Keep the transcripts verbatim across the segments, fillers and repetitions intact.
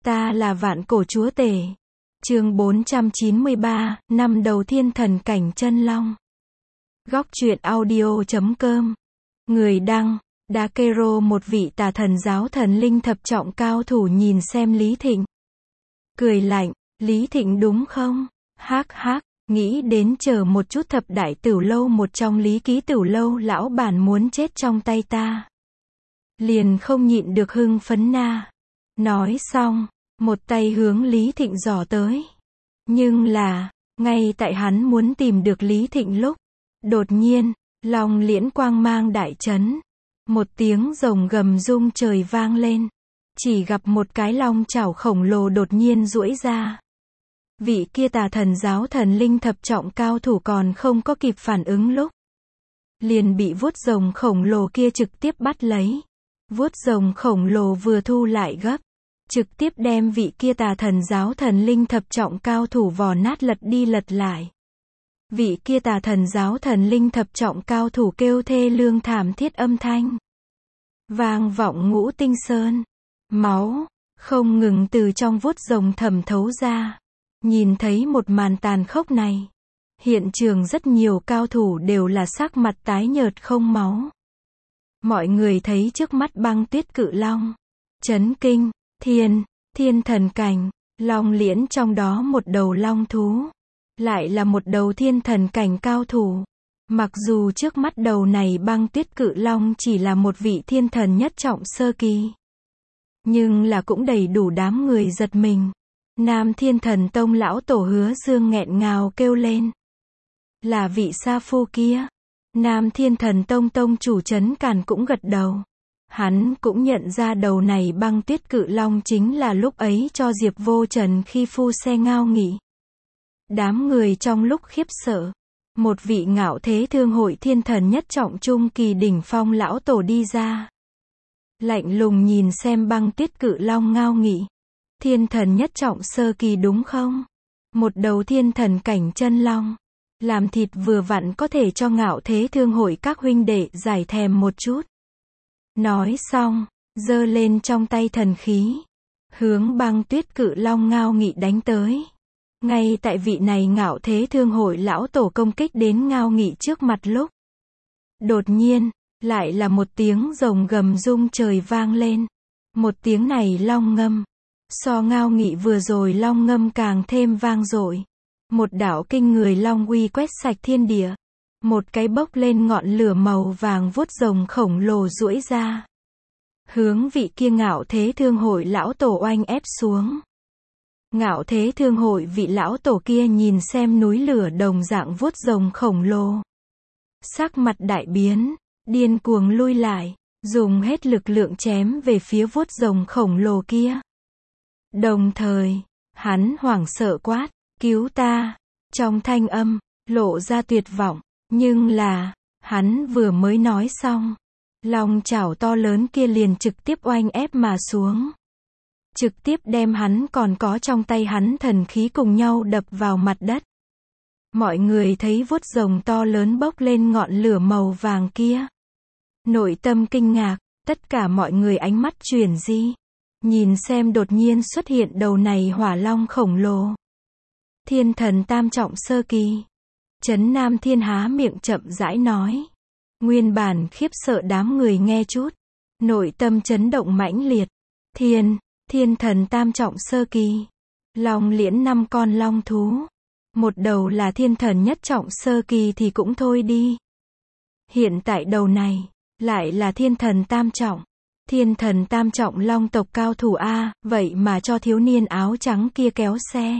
Ta là vạn cổ chúa tể. Chương bốn trăm chín mươi ba, năm đầu thiên thần cảnh chân long. Góc truyện audio chấm com. Người đăng, Dakero, một vị tà thần giáo thần linh thập trọng cao thủ nhìn xem Lý Thịnh. Cười lạnh, Lý Thịnh đúng không? Hắc hắc, nghĩ đến chờ một chút thập đại tửu lâu một trong Lý Ký Tửu lâu lão bản muốn chết trong tay ta. Liền không nhịn được hưng phấn na. Nói xong, một tay hướng Lý Thịnh giỏ tới. Nhưng là, ngay tại hắn muốn tìm được Lý Thịnh lúc, đột nhiên, long liễn quang mang đại chấn. Một tiếng rồng gầm rung trời vang lên. Chỉ gặp một cái long chảo khổng lồ đột nhiên duỗi ra. Vị kia tà thần giáo thần linh thập trọng cao thủ còn không có kịp phản ứng lúc, liền bị vuốt rồng khổng lồ kia trực tiếp bắt lấy. Vuốt rồng khổng lồ vừa thu lại gấp, trực tiếp đem vị kia tà thần giáo thần linh thập trọng cao thủ vò nát lật đi lật lại. Vị kia tà thần giáo thần linh thập trọng cao thủ kêu thê lương thảm thiết âm thanh vang vọng ngũ tinh sơn. Máu không ngừng từ trong vuốt rồng thẩm thấu ra. Nhìn thấy một màn tàn khốc này, hiện trường rất nhiều cao thủ đều là sắc mặt tái nhợt không máu. Mọi người thấy trước mắt băng tuyết cự long, chấn kinh. Thiên, thiên thần cảnh, long liễn trong đó một đầu long thú, lại là một đầu thiên thần cảnh cao thủ. Mặc dù trước mắt đầu này băng tuyết cự long chỉ là một vị thiên thần nhất trọng sơ kỳ, nhưng là cũng đầy đủ đám người giật mình. Nam Thiên Thần Tông lão tổ Hứa Dương nghẹn ngào kêu lên. Là vị sa phu kia. Nam Thiên Thần Tông tông chủ Trấn Càn cũng gật đầu. Hắn cũng nhận ra đầu này băng tuyết cự long chính là lúc ấy cho Diệp Vô Trần khi phu xe ngao nghỉ. Đám người trong lúc khiếp sợ, một vị ngạo thế thương hội thiên thần nhất trọng trung kỳ đỉnh phong lão tổ đi ra. Lạnh lùng nhìn xem băng tuyết cự long ngao nghỉ. Thiên thần nhất trọng sơ kỳ đúng không? Một đầu thiên thần cảnh chân long. Làm thịt vừa vặn có thể cho ngạo thế thương hội các huynh đệ giải thèm một chút. Nói xong, giơ lên trong tay thần khí, hướng băng tuyết cự long ngao nghị đánh tới. Ngay tại vị này ngạo thế thương hội lão tổ công kích đến ngao nghị trước mặt lúc, đột nhiên, lại là một tiếng rồng gầm rung trời vang lên. Một tiếng này long ngâm, so ngao nghị vừa rồi long ngâm càng thêm vang dội. Một đạo kinh người long uy quét sạch thiên địa. Một cái bốc lên ngọn lửa màu vàng vuốt rồng khổng lồ duỗi ra, hướng vị kia ngạo thế thương hội lão tổ oanh ép xuống. Ngạo thế thương hội vị lão tổ kia nhìn xem núi lửa đồng dạng vuốt rồng khổng lồ, sắc mặt đại biến, điên cuồng lui lại, dùng hết lực lượng chém về phía vuốt rồng khổng lồ kia. Đồng thời, hắn hoảng sợ quát, cứu ta, trong thanh âm, lộ ra tuyệt vọng. Nhưng là, hắn vừa mới nói xong, long chảo to lớn kia liền trực tiếp oanh ép mà xuống. Trực tiếp đem hắn còn có trong tay hắn thần khí cùng nhau đập vào mặt đất. Mọi người thấy vuốt rồng to lớn bốc lên ngọn lửa màu vàng kia. Nội tâm kinh ngạc, tất cả mọi người ánh mắt chuyển di. Nhìn xem đột nhiên xuất hiện đầu này hỏa long khổng lồ. Thiên thần tam trọng sơ kỳ. Trấn Nam Thiên há miệng chậm rãi nói. Nguyên bản khiếp sợ đám người nghe chút, nội tâm chấn động mãnh liệt. Thiên, thiên thần tam trọng sơ kỳ. Long liễn năm con long thú. Một đầu là thiên thần nhất trọng sơ kỳ thì cũng thôi đi. Hiện tại đầu này, lại là thiên thần tam trọng. Thiên thần tam trọng long tộc cao thủ A, vậy mà cho thiếu niên áo trắng kia kéo xe.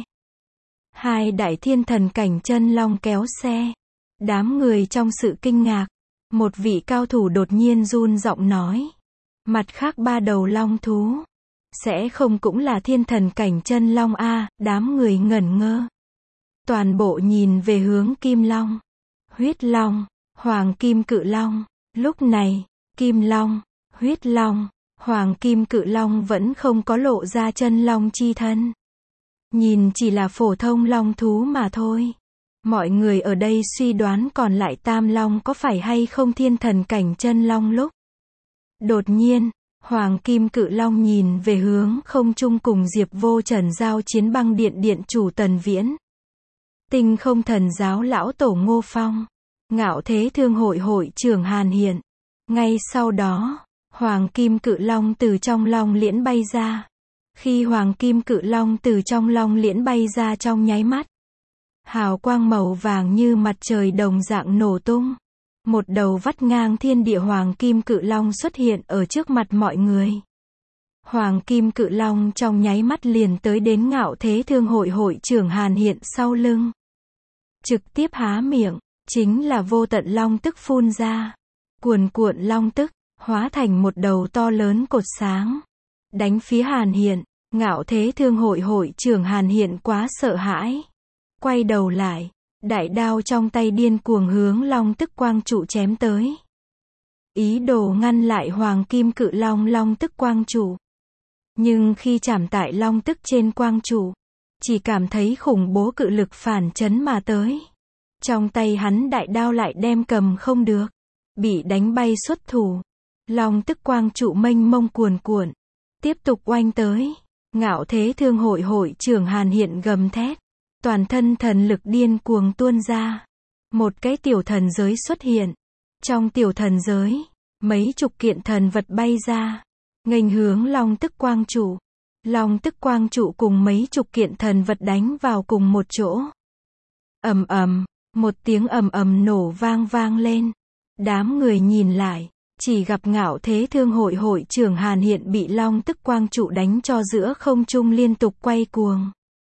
Hai đại thiên thần cảnh chân long kéo xe. Đám người trong sự kinh ngạc, một vị cao thủ đột nhiên run giọng nói. Mặt khác ba đầu long thú, sẽ không cũng là thiên thần cảnh chân long a? Đám người ngẩn ngơ. Toàn bộ nhìn về hướng Kim Long, Huyết Long, Hoàng Kim Cự Long. Lúc này, Kim Long, Huyết Long, Hoàng Kim Cự Long vẫn không có lộ ra chân long chi thân. Nhìn chỉ là phổ thông long thú mà thôi. Mọi người ở đây suy đoán còn lại tam long có phải hay không thiên thần cảnh chân long lúc. Đột nhiên, Hoàng Kim Cự Long nhìn về hướng không trung cùng Diệp Vô Trần giao chiến băng điện điện chủ Tần Viễn. Tinh Không Thần Giáo lão tổ Ngô Phong. Ngạo Thế Thương hội hội trưởng Hàn Hiện. Ngay sau đó, Hoàng Kim Cự Long từ trong Long Liễn bay ra. Khi Hoàng Kim Cự Long từ trong Long Liễn bay ra trong nháy mắt, hào quang màu vàng như mặt trời đồng dạng nổ tung. Một đầu vắt ngang thiên địa Hoàng Kim Cự Long xuất hiện ở trước mặt mọi người. Hoàng Kim Cự Long trong nháy mắt liền tới đến Ngạo Thế Thương hội hội trưởng Hàn Hiện sau lưng. Trực tiếp há miệng, chính là vô tận long tức phun ra. Cuồn cuộn long tức, hóa thành một đầu to lớn cột sáng. Đánh phía Hàn Hiện. Ngạo Thế Thương hội hội trưởng Hàn Hiện quá sợ hãi. Quay đầu lại, đại đao trong tay điên cuồng hướng long tức quang trụ chém tới. Ý đồ ngăn lại Hoàng Kim Cự Long long tức quang trụ. Nhưng khi chạm tại long tức trên quang trụ, chỉ cảm thấy khủng bố cự lực phản chấn mà tới. Trong tay hắn đại đao lại đem cầm không được. Bị đánh bay xuất thủ. Long tức quang trụ mênh mông cuồn cuộn. Tiếp tục oanh tới. Ngạo Thế Thương hội hội trưởng Hàn Hiện gầm thét. Toàn thân thần lực điên cuồng tuôn ra. Một cái tiểu thần giới xuất hiện. Trong tiểu thần giới, mấy chục kiện thần vật bay ra. Nghênh hướng long tức quang trụ. Long tức quang trụ cùng mấy chục kiện thần vật đánh vào cùng một chỗ. Ầm ầm, một tiếng ầm ầm nổ vang vang lên. Đám người nhìn lại, chỉ gặp Ngạo Thế Thương hội hội trưởng Hàn Hiện bị long tức quang trụ đánh cho giữa không trung liên tục quay cuồng.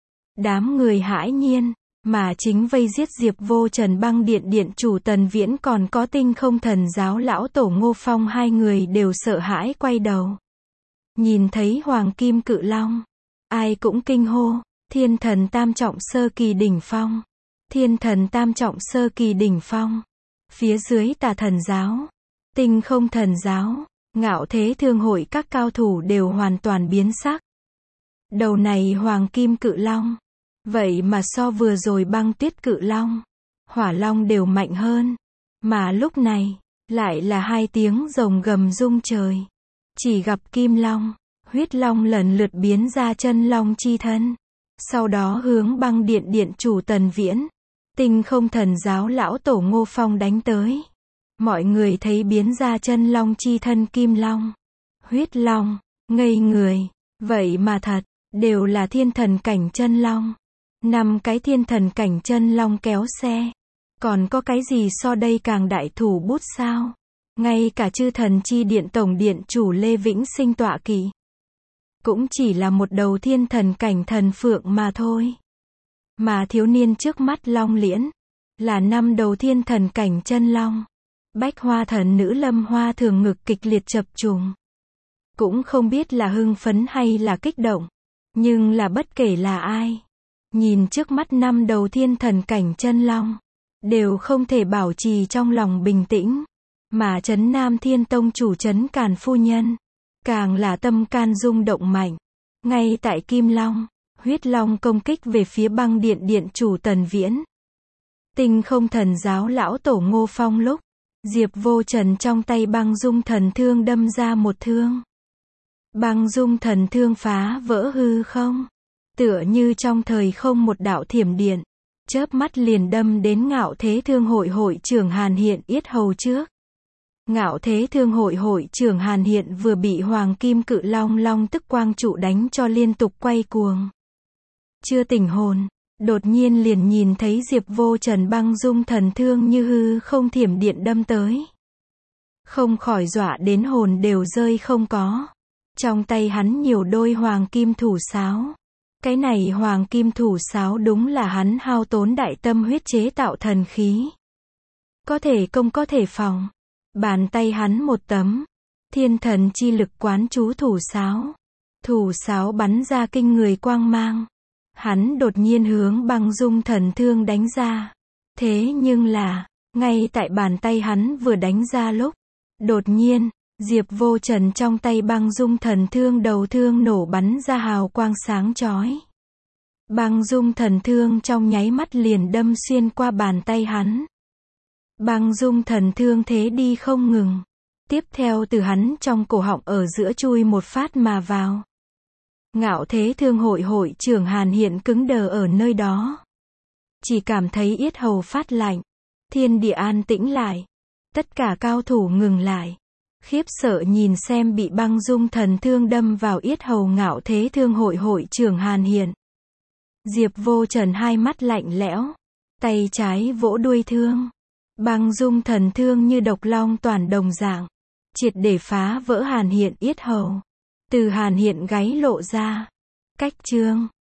Đám người hãi nhiên, mà chính vây giết Diệp Vô Trần băng điện điện chủ Tần Viễn còn có Tinh Không Thần Giáo lão tổ Ngô Phong, hai người đều sợ hãi quay đầu. Nhìn thấy Hoàng Kim Cự Long, ai cũng kinh hô, Thiên Thần Tam Trọng Sơ Kỳ đỉnh phong. Thiên Thần Tam Trọng Sơ Kỳ đỉnh phong. Phía dưới Tà Thần Giáo, Tinh Không Thần Giáo, Ngạo Thế Thương hội các cao thủ đều hoàn toàn biến sắc. Đầu này Hoàng Kim Cự Long, vậy mà so vừa rồi Băng Tuyết Cự Long, Hỏa Long đều mạnh hơn. Mà lúc này, lại là hai tiếng rồng gầm rung trời. Chỉ gặp Kim Long, Huyết Long lần lượt biến ra chân long chi thân. Sau đó hướng băng điện điện chủ Tần Viễn, Tinh Không Thần Giáo lão tổ Ngô Phong đánh tới. Mọi người thấy biến ra chân long chi thân Kim Long, Huyết Long, ngây người. Vậy mà thật, đều là thiên thần cảnh chân long. Năm cái thiên thần cảnh chân long kéo xe. Còn có cái gì so đây càng đại thủ bút sao? Ngay cả chư thần chi điện tổng điện chủ Lê Vĩnh Sinh tọa kỵ, cũng chỉ là một đầu thiên thần cảnh thần phượng mà thôi. Mà thiếu niên trước mắt Long Liễn, là năm đầu thiên thần cảnh chân long. Bách Hoa thần nữ Lâm Hoa thường ngực kịch liệt chập trùng. Cũng không biết là hưng phấn hay là kích động. Nhưng là bất kể là ai, nhìn trước mắt năm đầu thiên thần cảnh chân long, đều không thể bảo trì trong lòng bình tĩnh. Mà Trấn Nam Thiên Tông chủ Trấn Càn phu nhân, càng là tâm can rung động mạnh. Ngay tại Kim Long, Huyết Long công kích về phía băng điện điện chủ Tần Viễn, Tinh Không Thần Giáo lão tổ Ngô Phong lúc, Diệp Vô Trần trong tay băng dung thần thương đâm ra một thương. Băng dung thần thương phá vỡ hư không, tựa như trong thời không một đạo thiểm điện, chớp mắt liền đâm đến Ngạo Thế Thương hội hội trưởng Hàn Hiện yết hầu trước. Ngạo Thế Thương hội hội trưởng Hàn Hiện vừa bị Hoàng Kim Cự Long long tức quang trụ đánh cho liên tục quay cuồng. Chưa tỉnh hồn, đột nhiên liền nhìn thấy Diệp Vô Trần băng dung thần thương như hư không thiểm điện đâm tới. Không khỏi dọa đến hồn đều rơi không có. Trong tay hắn nhiều đôi hoàng kim thủ sáo. Cái này hoàng kim thủ sáo đúng là hắn hao tốn đại tâm huyết chế tạo thần khí. Có thể công có thể phòng. Bàn tay hắn một tấm. Thiên thần chi lực quán chú thủ sáo. Thủ sáo bắn ra kinh người quang mang. Hắn đột nhiên hướng băng dung thần thương đánh ra. Thế nhưng là, ngay tại bàn tay hắn vừa đánh ra lúc, đột nhiên, Diệp Vô Trần trong tay băng dung thần thương đầu thương nổ bắn ra hào quang sáng chói. Băng dung thần thương trong nháy mắt liền đâm xuyên qua bàn tay hắn. Băng dung thần thương thế đi không ngừng. Tiếp theo từ hắn trong cổ họng ở giữa chui một phát mà vào. Ngạo Thế Thương hội hội trưởng Hàn Hiện cứng đờ ở nơi đó. Chỉ cảm thấy yết hầu phát lạnh. Thiên địa an tĩnh lại. Tất cả cao thủ ngừng lại. Khiếp sợ nhìn xem bị băng dung thần thương đâm vào yết hầu Ngạo Thế Thương hội hội trưởng Hàn Hiện. Diệp Vô Trần hai mắt lạnh lẽo. Tay trái vỗ đuôi thương. Băng dung thần thương như độc long toàn đồng dạng. Triệt để phá vỡ Hàn Hiện yết hầu. Từ Hàn Hiện gáy lộ ra. Cách chương.